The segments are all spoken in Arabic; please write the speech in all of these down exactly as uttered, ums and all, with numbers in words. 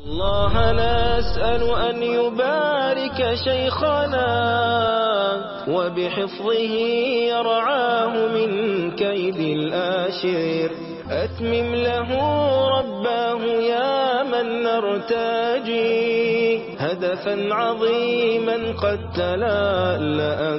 الله نسأل أن يبارك شيخنا وبحفظه يرعاه من كيد الآشر. أتمم له رباه يا من نرتجي هدفا عظيما قد تلألأ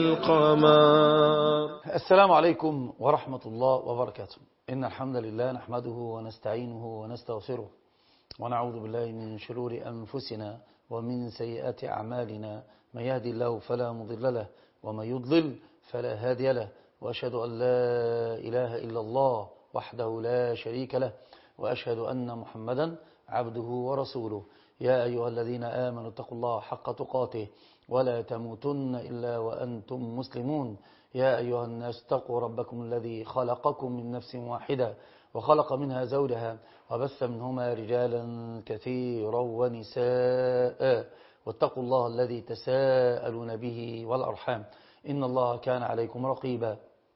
كالقمر. السلام عليكم ورحمة الله وبركاته. إن الحمد لله نحمده ونستعينه ونستغفره ونعوذ بالله من شرور أنفسنا ومن سيئات أعمالنا. من يهدي الله فلا مضل له ومن يضلل فلا هادي له، وأشهد أن لا إله إلا الله وحده لا شريك له، وأشهد أن محمدا عبده ورسوله. يا أيها الذين آمنوا اتقوا الله حق تقاته ولا تموتن إلا وأنتم مسلمون. يا أيها الناس اتقوا ربكم الذي خلقكم من نفس واحدة وخلق منها زوجها وبث منهما رجالا كثيرا ونساء، واتقوا الله الذي تساءلون به والأرحام إن الله كان عليكم رقيبا.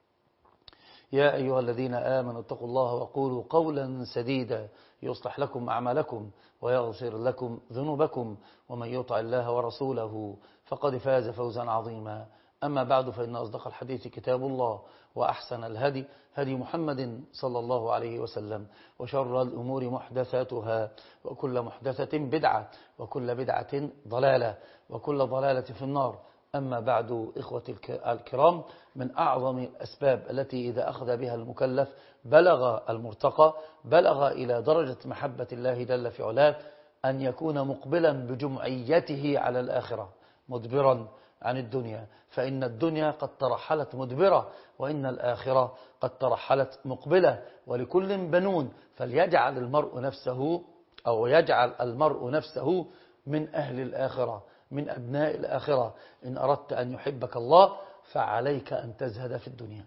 يا أيها الذين آمنوا اتقوا الله وقولوا قولا سديدا يصلح لكم أعمالكم ويغفر لكم ذنوبكم، ومن يطع الله ورسوله فقد فاز فوزا عظيما. أما بعد، فإن أصدق الحديث كتاب الله، وأحسن الهدي هدي محمد صلى الله عليه وسلم، وشر الأمور محدثاتها، وكل محدثة بدعة، وكل بدعة ضلالة، وكل ضلالة في النار. أما بعد، إخوتي الكرام، من أعظم الأسباب التي إذا أخذ بها المكلف بلغ المرتقى، بلغ إلى درجة محبة الله جل في علاه، أن يكون مقبلا بجمعيته على الآخرة مدبرا عن الدنيا، فإن الدنيا قد ترحلت مدبرة، وإن الآخرة قد ترحلت مقبلة، ولكل بنون، فليجعل المرء نفسه أو يجعل المرء نفسه من أهل الآخرة، من أبناء الآخرة. إن أردت أن يحبك الله فعليك أن تزهد في الدنيا.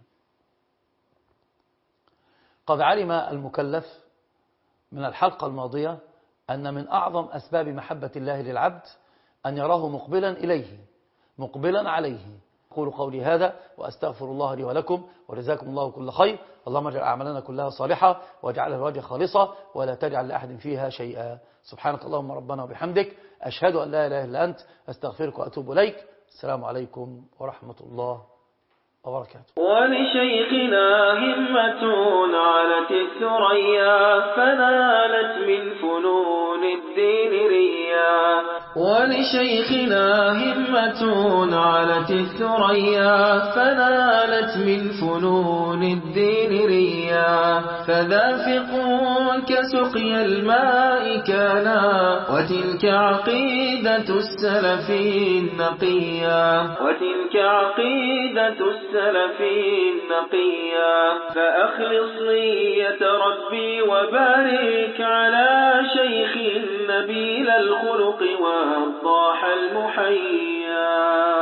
قد علم المكلف من الحلقة الماضية أن من أعظم أسباب محبة الله للعبد أن يراه مقبلا إليه، مقبلا عليه. أقول قولي هذا وأستغفر الله لي ولكم، وجزاكم الله كل خير. اللهم اجعل أعمالنا كلها صالحة، واجعلها لوجهك خالصة، ولا تجعل لأحد فيها شيئا. سبحانك اللهم ربنا وبحمدك، أشهد أن لا إله إلا أنت، أستغفرك وأتوب إليك. السلام عليكم ورحمة الله وبركاته. ولشيخنا همة علت الثريا فنالت من فنون الدين ريا. ولشيخنا همة علت الثريا فنالت من فنون الدين ريا. فذا فقه كسقي الماء كانا، وتلك عقيدة السلف النقيا، وتلك عقيدة السلف النقيا. فأخلص نية ربي وبارك على شيخ نبيل الخلق والضاح المحيا.